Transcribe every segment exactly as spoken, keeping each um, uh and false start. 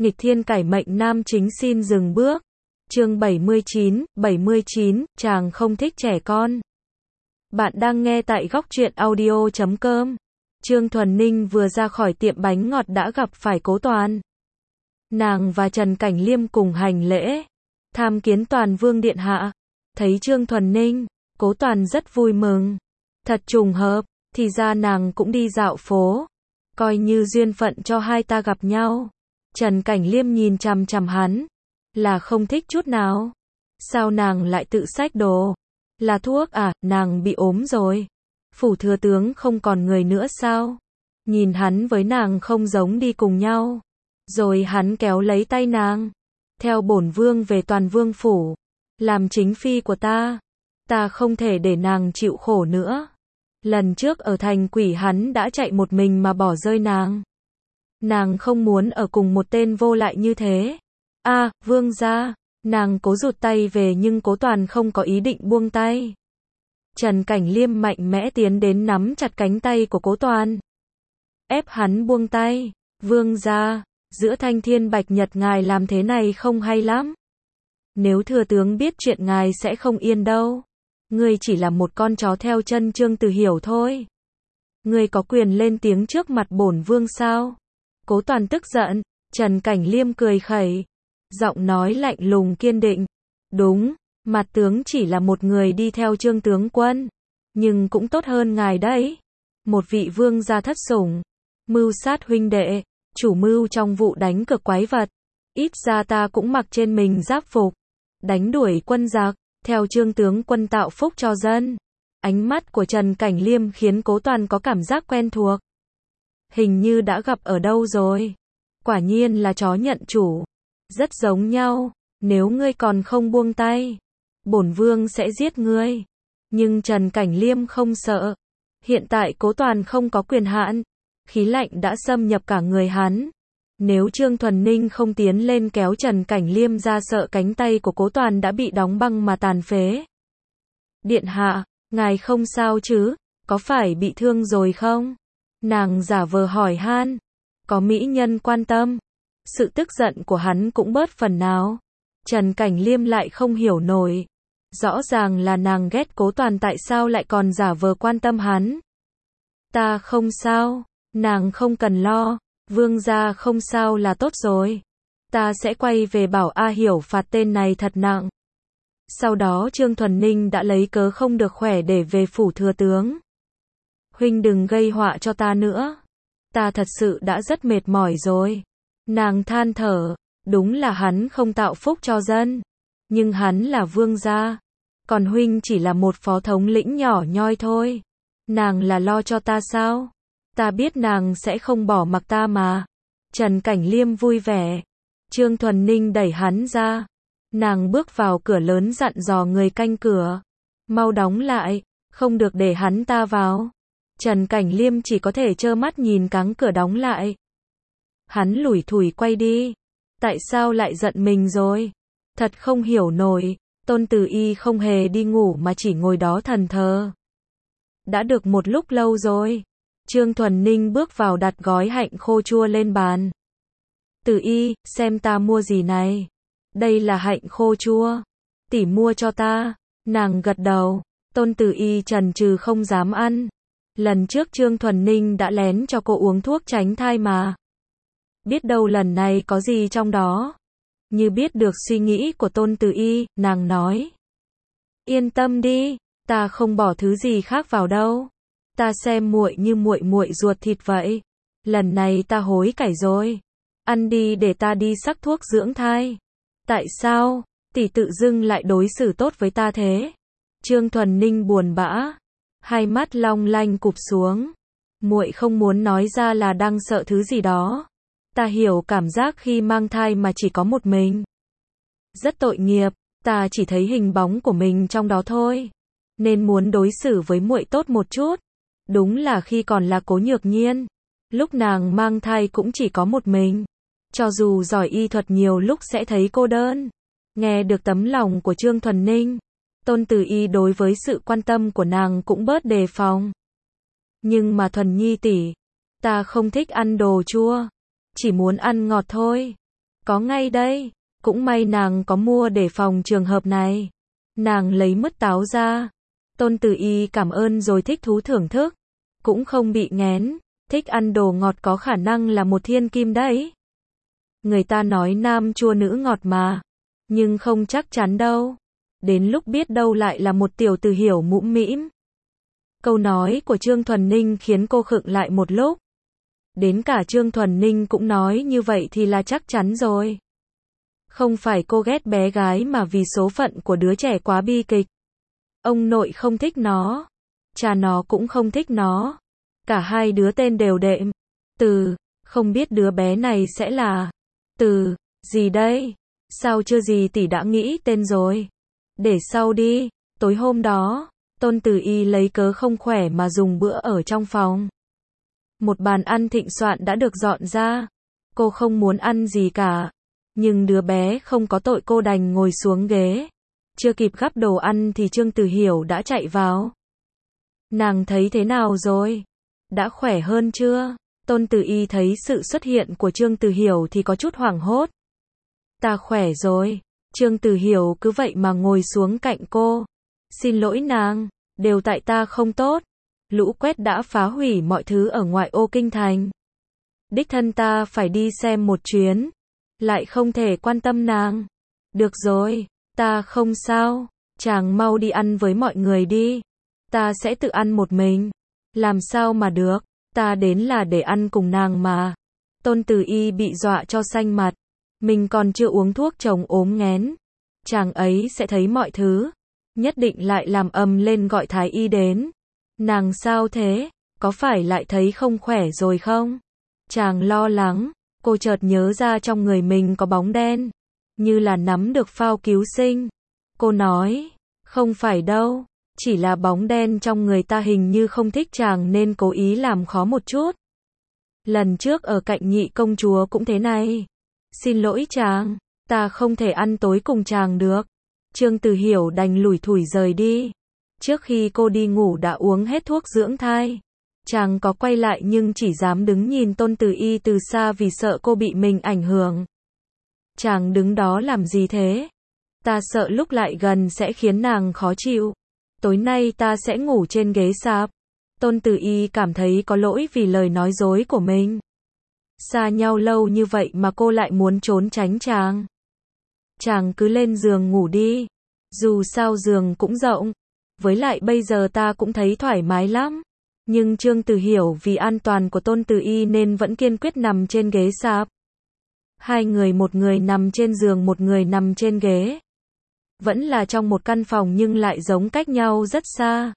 Nghịch thiên cải mệnh nam chính xin dừng bước. Chương bảy mươi chín, bảy mươi chín, chàng không thích trẻ con. Bạn đang nghe tại góc truyện audio chấm com. Trương Thuần Ninh vừa ra khỏi tiệm bánh ngọt đã gặp phải Cố Toàn. Nàng và Trần Cảnh Liêm cùng hành lễ, tham kiến Toàn Vương điện hạ. Thấy Trương Thuần Ninh, Cố Toàn rất vui mừng. Thật trùng hợp, thì ra nàng cũng đi dạo phố, coi như duyên phận cho hai ta gặp nhau. Trần Cảnh Liêm nhìn chằm chằm hắn, là không thích chút nào. Sao nàng lại tự xách đồ? Là thuốc à, nàng bị ốm rồi. Phủ thừa tướng không còn người nữa sao? Nhìn hắn với nàng không giống đi cùng nhau. Rồi hắn kéo lấy tay nàng. Theo bổn vương về Toàn Vương phủ, làm chính phi của ta. Ta không thể để nàng chịu khổ nữa. Lần trước ở thành Quỷ hắn đã chạy một mình mà bỏ rơi nàng. Nàng không muốn ở cùng một tên vô lại như thế. A, à, vương gia. Nàng cố rụt tay về nhưng Cố Toàn không có ý định buông tay. Trần Cảnh Liêm mạnh mẽ tiến đến nắm chặt cánh tay của Cố Toàn, ép hắn buông tay. Vương gia, giữa thanh thiên bạch nhật ngài làm thế này không hay lắm. Nếu thừa tướng biết chuyện ngài sẽ không yên đâu. Ngươi chỉ là một con chó theo chân Trương Từ Hiểu thôi. Ngươi có quyền lên tiếng trước mặt bổn vương sao? Cố Toàn tức giận. Trần Cảnh Liêm cười khẩy, giọng nói lạnh lùng kiên định. Đúng, mặt tướng chỉ là một người đi theo Trương tướng quân, nhưng cũng tốt hơn ngài đấy. Một vị vương gia thất sủng, mưu sát huynh đệ, chủ mưu trong vụ đánh cược quái vật. Ít ra ta cũng mặc trên mình giáp phục, đánh đuổi quân giặc, theo Trương tướng quân tạo phúc cho dân. Ánh mắt của Trần Cảnh Liêm khiến Cố Toàn có cảm giác quen thuộc. Hình như đã gặp ở đâu rồi. Quả nhiên là chó nhận chủ. Rất giống nhau. Nếu ngươi còn không buông tay, bổn vương sẽ giết ngươi. Nhưng Trần Cảnh Liêm không sợ. Hiện tại Cố Toàn không có quyền hạn. Khí lạnh đã xâm nhập cả người hắn. Nếu Trương Thuần Ninh không tiến lên kéo Trần Cảnh Liêm ra, sợ cánh tay của Cố Toàn đã bị đóng băng mà tàn phế. Điện hạ, ngài không sao chứ? Có phải bị thương rồi không? Nàng giả vờ hỏi han. Có mỹ nhân quan tâm. Sự tức giận của hắn cũng bớt phần nào. Trần Cảnh Liêm lại không hiểu nổi. Rõ ràng là nàng ghét Cố Toàn, tại sao lại còn giả vờ quan tâm hắn? Ta không sao. Nàng không cần lo. Vương gia không sao là tốt rồi. Ta sẽ quay về bảo A Hiểu phạt tên này thật nặng. Sau đó Trương Thuần Ninh đã lấy cớ không được khỏe để về phủ thừa tướng. Huynh đừng gây họa cho ta nữa. Ta thật sự đã rất mệt mỏi rồi. Nàng than thở. Đúng là hắn không tạo phúc cho dân, nhưng hắn là vương gia. Còn huynh chỉ là một phó thống lĩnh nhỏ nhoi thôi. Nàng là lo cho ta sao? Ta biết nàng sẽ không bỏ mặc ta mà. Trần Cảnh Liêm vui vẻ. Trương Thuần Ninh đẩy hắn ra. Nàng bước vào cửa lớn dặn dò người canh cửa. Mau đóng lại, không được để hắn ta vào. Trần Cảnh Liêm chỉ có thể trơ mắt nhìn cáng cửa đóng lại. Hắn lủi thủi quay đi. Tại sao lại giận mình rồi? Thật không hiểu nổi. Tôn Từ Y không hề đi ngủ mà chỉ ngồi đó thần thờ. Đã được một lúc lâu rồi. Trương Thuần Ninh bước vào đặt gói hạnh khô chua lên bàn. Từ Y, xem ta mua gì này. Đây là hạnh khô chua. Tỷ mua cho ta. Nàng gật đầu. Tôn Từ Y chần chừ không dám ăn. Lần trước Trương Thuần Ninh đã lén cho cô uống thuốc tránh thai mà. Biết đâu lần này có gì trong đó. Như biết được suy nghĩ của Tôn Từ Y, nàng nói. Yên tâm đi, ta không bỏ thứ gì khác vào đâu. Ta xem muội như muội muội ruột thịt vậy. Lần này ta hối cải rồi. Ăn đi để ta đi sắc thuốc dưỡng thai. Tại sao, tỷ tự dưng lại đối xử tốt với ta thế? Trương Thuần Ninh buồn bã. Hai mắt long lanh cụp xuống. Muội không muốn nói ra là đang sợ thứ gì đó. Ta hiểu cảm giác khi mang thai mà chỉ có một mình. Rất tội nghiệp, ta chỉ thấy hình bóng của mình trong đó thôi. Nên muốn đối xử với muội tốt một chút. Đúng là khi còn là Cố Nhược Nhiên, lúc nàng mang thai cũng chỉ có một mình. Cho dù giỏi y thuật nhiều lúc sẽ thấy cô đơn. Nghe được tấm lòng của Trương Thuần Ninh, Tôn Từ Y đối với sự quan tâm của nàng cũng bớt đề phòng. Nhưng mà Thuần Nhi tỷ, ta không thích ăn đồ chua. Chỉ muốn ăn ngọt thôi. Có ngay đây. Cũng may nàng có mua để phòng trường hợp này. Nàng lấy mứt táo ra. Tôn Tử Y cảm ơn rồi thích thú thưởng thức. Cũng không bị nghén. Thích ăn đồ ngọt có khả năng là một thiên kim đấy. Người ta nói nam chua nữ ngọt mà. Nhưng không chắc chắn đâu. Đến lúc biết đâu lại là một tiểu tử hiểu mũm mĩm. Câu nói của Trương Thuần Ninh khiến cô khựng lại một lúc. Đến cả Trương Thuần Ninh cũng nói như vậy thì là chắc chắn rồi. Không phải cô ghét bé gái mà vì số phận của đứa trẻ quá bi kịch. Ông nội không thích nó. Cha nó cũng không thích nó. Cả hai đứa tên đều đệm. Từ, không biết đứa bé này sẽ là từ gì đây? Sao chưa gì tỷ đã nghĩ tên rồi? Để sau đi. Tối hôm đó, Tôn Tử Y lấy cớ không khỏe mà dùng bữa ở trong phòng. Một bàn ăn thịnh soạn đã được dọn ra. Cô không muốn ăn gì cả. Nhưng đứa bé không có tội, cô đành ngồi xuống ghế. Chưa kịp gắp đồ ăn thì Trương Tử Hiểu đã chạy vào. Nàng thấy thế nào rồi? Đã khỏe hơn chưa? Tôn Tử Y thấy sự xuất hiện của Trương Tử Hiểu thì có chút hoảng hốt. Ta khỏe rồi. Trương Tử Hiểu cứ vậy mà ngồi xuống cạnh cô. Xin lỗi nàng, đều tại ta không tốt. Lũ quét đã phá hủy mọi thứ ở ngoại ô kinh thành. Đích thân ta phải đi xem một chuyến. Lại không thể quan tâm nàng. Được rồi, ta không sao. Chàng mau đi ăn với mọi người đi. Ta sẽ tự ăn một mình. Làm sao mà được, ta đến là để ăn cùng nàng mà. Tôn Tử Y bị dọa cho xanh mặt. Mình còn chưa uống thuốc chống ốm nghén. Chàng ấy sẽ thấy mọi thứ. Nhất định lại làm ầm lên gọi thái y đến. Nàng sao thế? Có phải lại thấy không khỏe rồi không? Chàng lo lắng. Cô chợt nhớ ra trong người mình có bóng đen. Như là nắm được phao cứu sinh. Cô nói. Không phải đâu. Chỉ là bóng đen trong người ta hình như không thích chàng nên cố ý làm khó một chút. Lần trước ở cạnh nhị công chúa cũng thế này. Xin lỗi chàng. Ta không thể ăn tối cùng chàng được. Trương Tử Hiểu đành lủi thủi rời đi. Trước khi cô đi ngủ đã uống hết thuốc dưỡng thai. Chàng có quay lại nhưng chỉ dám đứng nhìn Tôn Tử Y từ xa vì sợ cô bị mình ảnh hưởng. Chàng đứng đó làm gì thế? Ta sợ lúc lại gần sẽ khiến nàng khó chịu. Tối nay ta sẽ ngủ trên ghế sạp. Tôn Tử Y cảm thấy có lỗi vì lời nói dối của mình. Xa nhau lâu như vậy mà cô lại muốn trốn tránh chàng. Chàng cứ lên giường ngủ đi. Dù sao giường cũng rộng. Với lại bây giờ ta cũng thấy thoải mái lắm. Nhưng Trương Tử Hiểu vì an toàn của Tôn Tử Y nên vẫn kiên quyết nằm trên ghế sạp. Hai người, một người nằm trên giường, một người nằm trên ghế. Vẫn là trong một căn phòng nhưng lại giống cách nhau rất xa.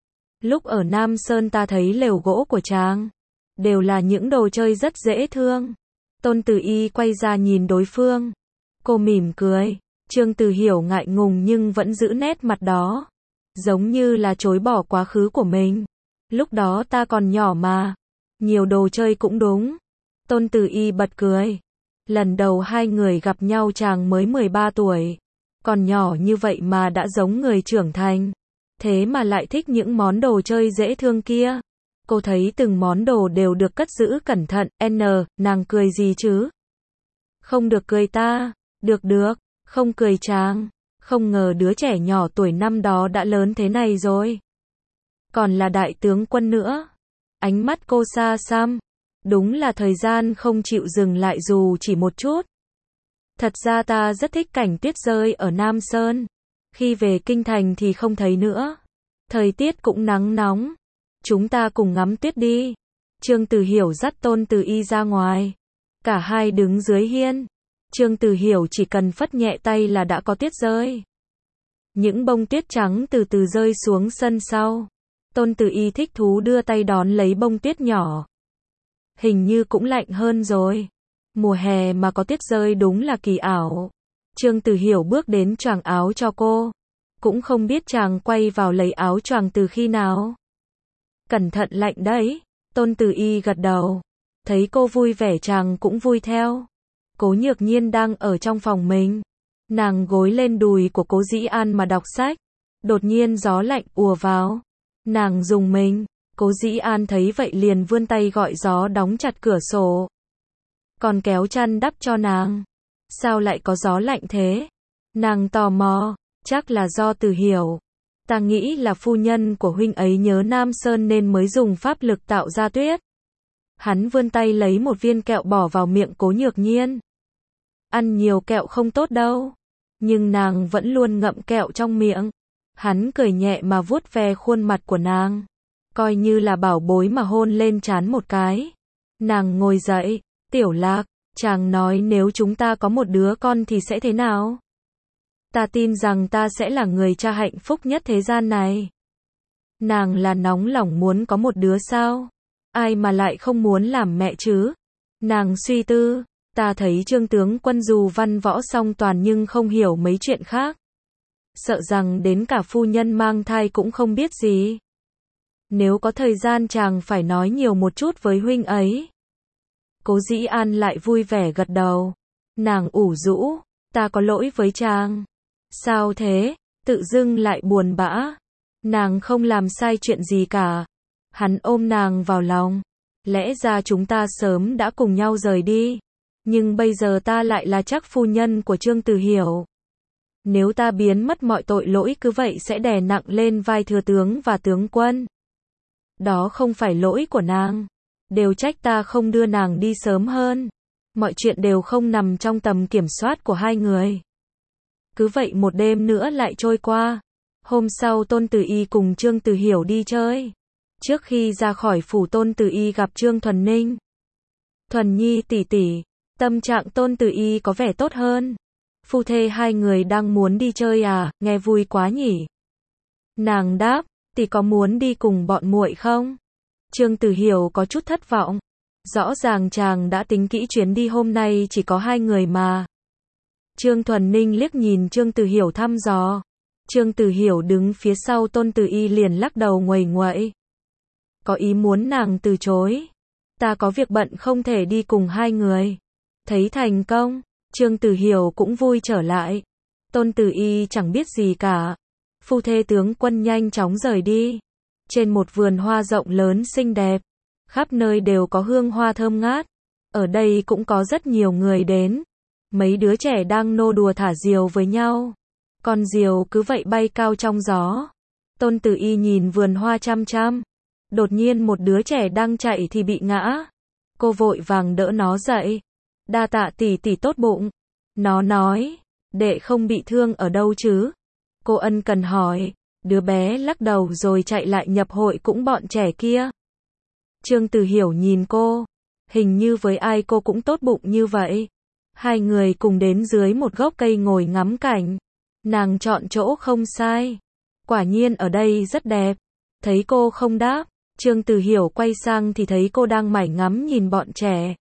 Lúc ở Nam Sơn ta thấy lều gỗ của chàng. Đều là những đồ chơi rất dễ thương. Tôn Tử Y quay ra nhìn đối phương. Cô mỉm cười. Trương Tử Hiểu ngại ngùng nhưng vẫn giữ nét mặt đó. Giống như là chối bỏ quá khứ của mình. Lúc đó ta còn nhỏ mà. Nhiều đồ chơi cũng đúng. Tôn Tử Y bật cười. Lần đầu hai người gặp nhau chàng mới mười ba tuổi. Còn nhỏ như vậy mà đã giống người trưởng thành. Thế mà lại thích những món đồ chơi dễ thương kia. Cô thấy từng món đồ đều được cất giữ cẩn thận. N, nàng cười gì chứ? Không được cười ta. Được được, không cười chàng. Không ngờ đứa trẻ nhỏ tuổi năm đó đã lớn thế này rồi. Còn là đại tướng quân nữa. Ánh mắt cô xa xăm. Đúng là thời gian không chịu dừng lại dù chỉ một chút. Thật ra ta rất thích cảnh tuyết rơi ở Nam Sơn. Khi về kinh thành thì không thấy nữa. Thời tiết cũng nắng nóng. Chúng ta cùng ngắm tuyết đi. Trương Tử Hiểu dắt Tôn Tử Y ra ngoài. Cả hai đứng dưới hiên. Trương Tử Hiểu chỉ cần phất nhẹ tay là đã có tuyết rơi. Những bông tuyết trắng từ từ rơi xuống sân sau. Tôn Tử Y thích thú đưa tay đón lấy bông tuyết nhỏ. Hình như cũng lạnh hơn rồi. Mùa hè mà có tuyết rơi đúng là kỳ ảo. Trương Tử Hiểu bước đến choàng áo cho cô. Cũng không biết chàng quay vào lấy áo choàng từ khi nào. Cẩn thận lạnh đấy. Tôn Tử Y gật đầu. Thấy cô vui vẻ chàng cũng vui theo. Cố Nhược Nhiên đang ở trong phòng mình. Nàng gối lên đùi của Cố Dĩ An mà đọc sách. Đột nhiên gió lạnh ùa vào. Nàng rùng mình. Cố Dĩ An thấy vậy liền vươn tay gọi gió đóng chặt cửa sổ. Còn kéo chăn đắp cho nàng. Sao lại có gió lạnh thế? Nàng tò mò, chắc là do Từ Hiểu. Ta nghĩ là phu nhân của huynh ấy nhớ Nam Sơn nên mới dùng pháp lực tạo ra tuyết. Hắn vươn tay lấy một viên kẹo bỏ vào miệng Cố Nhược Nhiên. Ăn nhiều kẹo không tốt đâu. Nhưng nàng vẫn luôn ngậm kẹo trong miệng. Hắn cười nhẹ mà vuốt ve khuôn mặt của nàng. Coi như là bảo bối mà hôn lên trán một cái. Nàng ngồi dậy, Tiểu Lạc, chàng nói nếu chúng ta có một đứa con thì sẽ thế nào? Ta tin rằng ta sẽ là người cha hạnh phúc nhất thế gian này. Nàng là nóng lòng muốn có một đứa sao? Ai mà lại không muốn làm mẹ chứ? Nàng suy tư, ta thấy Trương tướng quân dù văn võ song toàn nhưng không hiểu mấy chuyện khác. Sợ rằng đến cả phu nhân mang thai cũng không biết gì. Nếu có thời gian chàng phải nói nhiều một chút với huynh ấy. Cố Dĩ An lại vui vẻ gật đầu. Nàng ủ rũ, ta có lỗi với chàng. Sao thế? Tự dưng lại buồn bã. Nàng không làm sai chuyện gì cả. Hắn ôm nàng vào lòng. Lẽ ra chúng ta sớm đã cùng nhau rời đi. Nhưng bây giờ ta lại là chắc phu nhân của Trương Từ Hiểu. Nếu ta biến mất mọi tội lỗi cứ vậy sẽ đè nặng lên vai thừa tướng và tướng quân. Đó không phải lỗi của nàng. Đều trách ta không đưa nàng đi sớm hơn. Mọi chuyện đều không nằm trong tầm kiểm soát của hai người. Cứ vậy một đêm nữa lại trôi qua. Hôm sau Tôn Tử Y cùng Trương Từ Hiểu đi chơi. Trước khi ra khỏi phủ Tôn Tử Y gặp Trương Thuần Ninh. Thuần Nhi tỷ tỷ, tâm trạng Tôn Tử Y có vẻ tốt hơn. Phu thê hai người đang muốn đi chơi à, nghe vui quá nhỉ. Nàng đáp, tỷ có muốn đi cùng bọn muội không? Trương Từ Hiểu có chút thất vọng. Rõ ràng chàng đã tính kỹ chuyến đi hôm nay chỉ có hai người mà. Trương Thuần Ninh liếc nhìn Trương Từ Hiểu thăm dò. Trương Từ Hiểu đứng phía sau Tôn Tử Y liền lắc đầu nguầy nguậy. Có ý muốn nàng từ chối. Ta có việc bận không thể đi cùng hai người. Thấy thành công, Trương Từ Hiểu cũng vui trở lại. Tôn Tử Y chẳng biết gì cả. Phu thê tướng quân nhanh chóng rời đi. Trên một vườn hoa rộng lớn xinh đẹp. Khắp nơi đều có hương hoa thơm ngát. Ở đây cũng có rất nhiều người đến. Mấy đứa trẻ đang nô đùa thả diều với nhau. Con diều cứ vậy bay cao trong gió. Tôn Tử Y nhìn vườn hoa chăm chăm. Đột nhiên một đứa trẻ đang chạy thì bị ngã. Cô vội vàng đỡ nó dậy. Đa tạ tỷ tỷ tốt bụng. Nó nói, đệ không bị thương ở đâu chứ? Cô ân cần hỏi. Đứa bé lắc đầu rồi chạy lại nhập hội cũng bọn trẻ kia. Trương Từ Hiểu nhìn cô. Hình như với ai cô cũng tốt bụng như vậy. Hai người cùng đến dưới một gốc cây ngồi ngắm cảnh. Nàng chọn chỗ không sai. Quả nhiên ở đây rất đẹp. Thấy cô không đáp, Trương Từ Hiểu quay sang thì thấy cô đang mải ngắm nhìn bọn trẻ.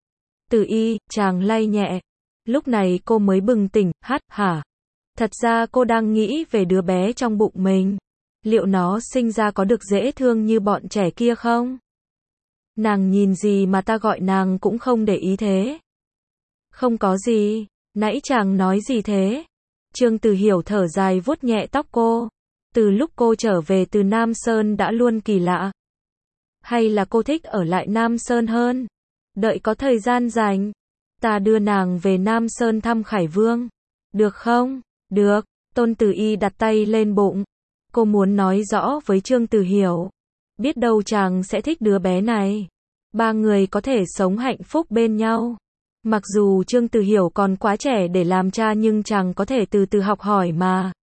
Từ Y, chàng lay nhẹ. Lúc này cô mới bừng tỉnh, hát, hả? Thật ra cô đang nghĩ về đứa bé trong bụng mình. Liệu nó sinh ra có được dễ thương như bọn trẻ kia không? Nàng nhìn gì mà ta gọi nàng cũng không để ý thế. Không có gì, nãy chàng nói gì thế? Trương Từ Hiểu thở dài vuốt nhẹ tóc cô. Từ lúc cô trở về từ Nam Sơn đã luôn kỳ lạ. Hay là cô thích ở lại Nam Sơn hơn? Đợi có thời gian rảnh, ta đưa nàng về Nam Sơn thăm Khải Vương. Được không? Được. Tôn Tử Y đặt tay lên bụng. Cô muốn nói rõ với Trương Từ Hiểu. Biết đâu chàng sẽ thích đứa bé này. Ba người có thể sống hạnh phúc bên nhau. Mặc dù Trương Từ Hiểu còn quá trẻ để làm cha nhưng chàng có thể từ từ học hỏi mà.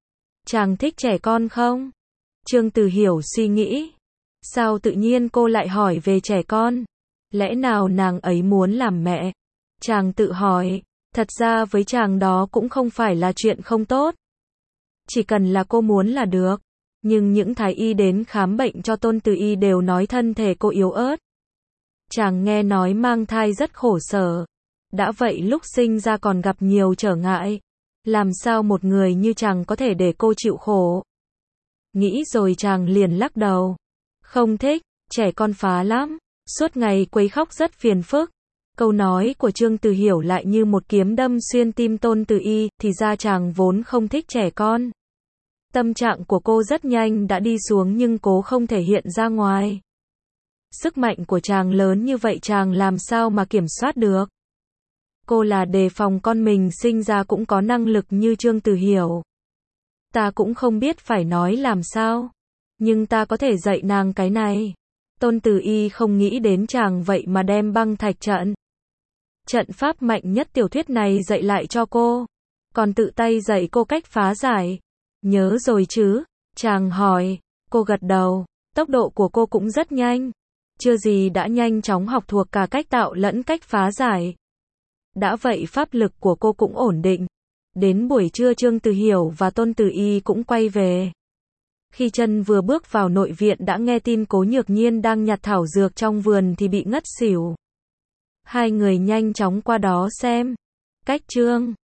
Chàng thích trẻ con không? Trương Từ Hiểu suy nghĩ. Sao tự nhiên cô lại hỏi về trẻ con? Lẽ nào nàng ấy muốn làm mẹ? Chàng tự hỏi. Thật ra với chàng đó cũng không phải là chuyện không tốt. Chỉ cần là cô muốn là được. Nhưng những thái y đến khám bệnh cho Tôn Tử Y đều nói thân thể cô yếu ớt. Chàng nghe nói mang thai rất khổ sở. Đã vậy lúc sinh ra còn gặp nhiều trở ngại. Làm sao một người như chàng có thể để cô chịu khổ? Nghĩ rồi chàng liền lắc đầu. Không thích, trẻ con phá lắm. Suốt ngày quấy khóc rất phiền phức. Câu nói của Trương Từ Hiểu lại như một kiếm đâm xuyên tim Tôn Tử Y, thì ra chàng vốn không thích trẻ con. Tâm trạng của cô rất nhanh đã đi xuống nhưng cố không thể hiện ra ngoài. Sức mạnh của chàng lớn như vậy chàng làm sao mà kiểm soát được? Cô là đề phòng con mình sinh ra cũng có năng lực như Trương Tử Hiểu. Ta cũng không biết phải nói làm sao. Nhưng ta có thể dạy nàng cái này. Tôn Tử Y không nghĩ đến chàng vậy mà đem băng thạch trận. Trận pháp mạnh nhất tiểu thuyết này dạy lại cho cô. Còn tự tay dạy cô cách phá giải. Nhớ rồi chứ? Chàng hỏi. Cô gật đầu. Tốc độ của cô cũng rất nhanh. Chưa gì đã nhanh chóng học thuộc cả cách tạo lẫn cách phá giải. Đã vậy pháp lực của cô cũng ổn định. Đến buổi trưa Trương Tử Hiểu và Tôn Tử Y cũng quay về. Khi chân vừa bước vào nội viện đã nghe tin Cố Nhược Nhiên đang nhặt thảo dược trong vườn thì bị ngất xỉu. Hai người nhanh chóng qua đó xem. Cách Trương